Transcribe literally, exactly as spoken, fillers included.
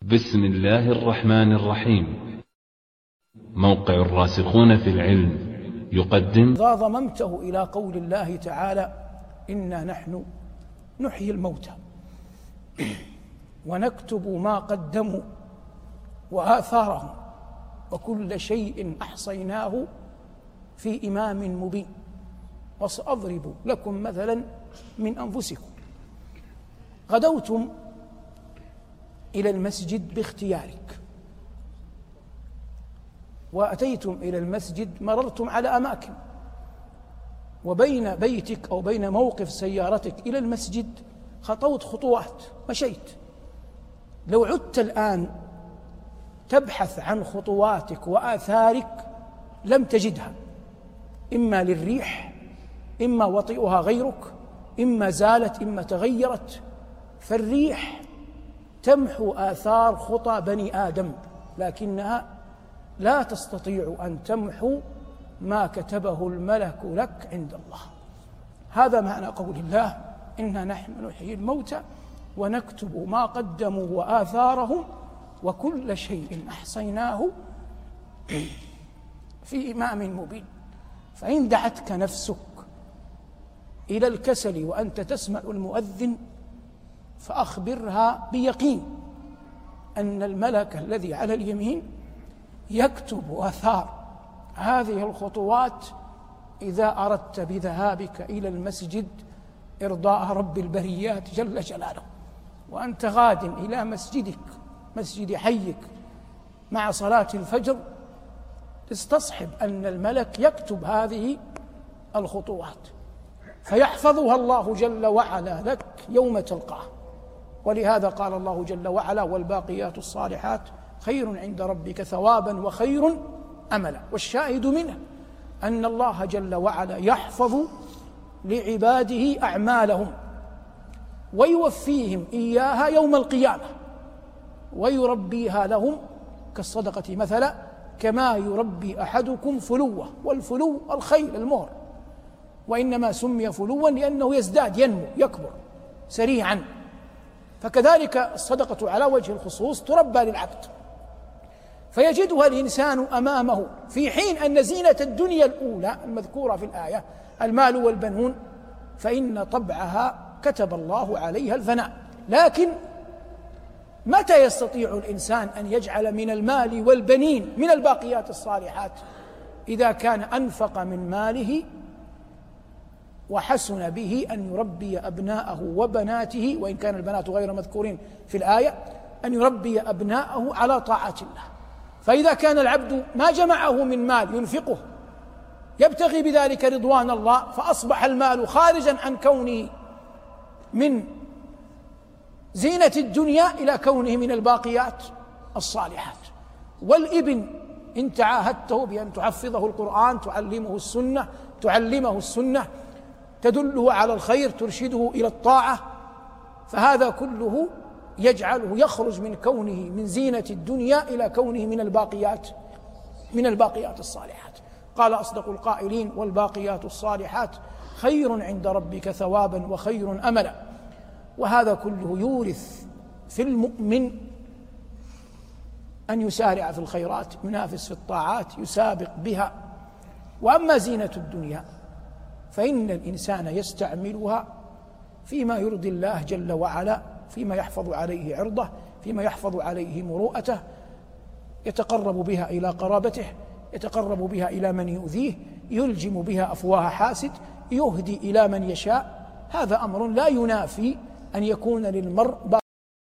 بسم الله الرحمن الرحيم. موقع الراسخون في العلم يقدم. إذا ضممته إلى قول الله تعالى: إنا نحن نحيي الموتى ونكتب ما قدموا وآثارهم وكل شيء أحصيناه في إمام مبين. وسأضرب لكم مثلا من أنفسكم. غدوتم إلى المسجد باختيارك، وأتيتم إلى المسجد، مررتم على أماكن، وبين بيتك أو بين موقف سيارتك إلى المسجد خطوت خطوات، مشيت. لو عدت الآن تبحث عن خطواتك وآثارك لم تجدها، إما للريح، إما وطئها غيرك، إما زالت، إما تغيرت. فالريح تمحو آثار خطى بني آدم، لكنها لا تستطيع أن تمحو ما كتبه الملك لك عند الله. هذا معنى قول الله: إنا نحن نحيي الموتى ونكتب ما قدموا وآثارهم وكل شيء أحصيناه في إمام مبين. فإن دعتك نفسك إلى الكسل وأنت تسمع المؤذن فأخبرها بيقين أن الملك الذي على اليمين يكتب آثار هذه الخطوات إذا أردت بذهابك إلى المسجد إرضاء رب البريات جل جلاله. وأنت غاد إلى مسجدك، مسجد حيك، مع صلاة الفجر، استصحب أن الملك يكتب هذه الخطوات فيحفظها الله جل وعلا لك يوم تلقاه. ولهذا قال الله جل وعلا: والباقيات الصالحات خير عند ربك ثوابا وخير أملا. والشاهد منه أن الله جل وعلا يحفظ لعباده أعمالهم ويوفيهم إياها يوم القيامة ويربيها لهم كالصدقة مثلا، كما يربي أحدكم فلوه. والفلو الخيل المهر، وإنما سمي فلوا لأنه يزداد، ينمو، يكبر سريعا. فكذلك الصدقة على وجه الخصوص تربى للعبد، فيجدها الإنسان أمامه في حين أن زينة الدنيا الأولى المذكورة في الآية، المال والبنون، فإن طبعها كتب الله عليها الفناء. لكن متى يستطيع الإنسان أن يجعل من المال والبنين من الباقيات الصالحات؟ إذا كان أنفق من ماله وحسن به أن يربي أبناءه وبناته، وإن كان البنات غير مذكورين في الآية، أن يربي أبناءه على طاعة الله. فإذا كان العبد ما جمعه من مال ينفقه يبتغي بذلك رضوان الله، فأصبح المال خارجا عن كونه من زينة الدنيا إلى كونه من الباقيات الصالحات. والابن إن تعاهدته بأن تحفظه القرآن، تعلمه السنة، تعلمه السنة، تدله على الخير، ترشده إلى الطاعة، فهذا كله يجعله يخرج من كونه من زينة الدنيا إلى كونه من الباقيات من الباقيات الصالحات. قال أصدق القائلين: والباقيات الصالحات خير عند ربك ثوابا وخير أملا. وهذا كله يورث في المؤمن أن يسارع في الخيرات، ينافس في الطاعات، يسابق بها. وأما زينة الدنيا فإن الإنسان يستعملها فيما يرضي الله جل وعلا، فيما يحفظ عليه عرضه، فيما يحفظ عليه مروءته، يتقرب بها إلى قرابته، يتقرب بها إلى من يؤذيه، يلجم بها أفواه حاسد، يهدي إلى من يشاء. هذا أمر لا ينافي أن يكون للمرء